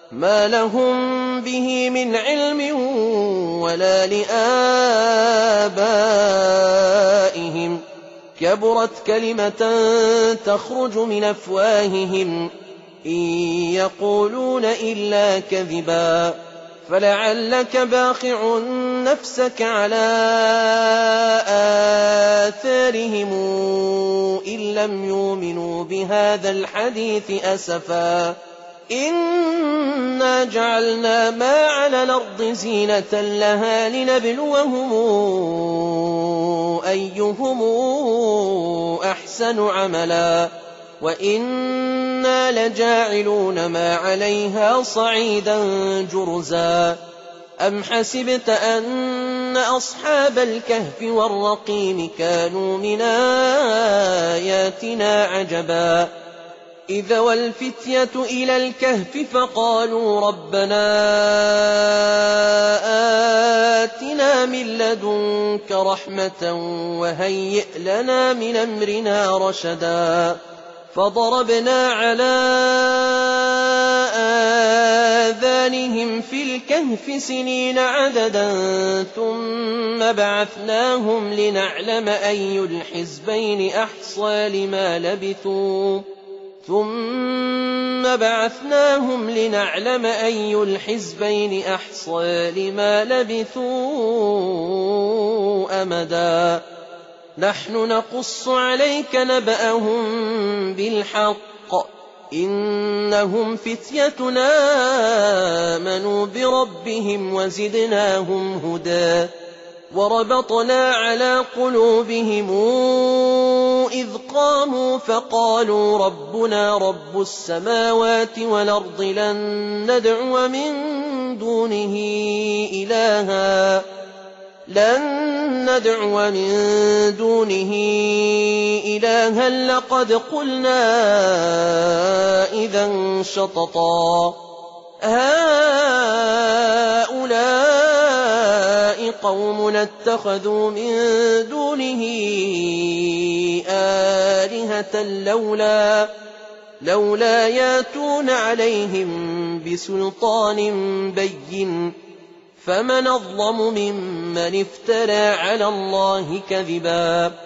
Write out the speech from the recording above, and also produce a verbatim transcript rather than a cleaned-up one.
ما لهم به من علم ولا لآبائهم كبرت كلمة تخرج من أفواههم إن يقولون إلا كذبا فلعلك باخع نفسك على آثارهم إن لم يؤمنوا بهذا الحديث أسفا إنا جعلنا ما على الأرض زينة لها لنبلوهم أيهم أحسن عملا وإنا لجاعلون ما عليها صعيدا جرزا أم حسبت أن أصحاب الكهف والرقيم كانوا من آياتنا عجبا إذ والفتية إلى الكهف فقالوا ربنا آتنا من لدنك رحمة وهيئ لنا من أمرنا رشدا فضربنا على آذانهم في الكهف سنين عددا ثم بعثناهم لنعلم أي الحزبين أحصى لما لبثوا ثم بعثناهم لنعلم أي الحزبين أحصى لما لبثوا أمدا نحن نقص عليك نبأهم بالحق إنهم فتيتنا آمنوا بربهم وزدناهم هدى وربطنا على قلوبهم إذ قاموا فقالوا ربنا رب السماوات والأرض لن ندعو من دونه إلها لن ندعو من دونه إلها لقد قلنا إذا شططا هؤلاء قوم اتخذوا من دونه آلهة لولا لولا ياتون عليهم بسلطان بين فمن أظلم ممن افترى على الله كذبا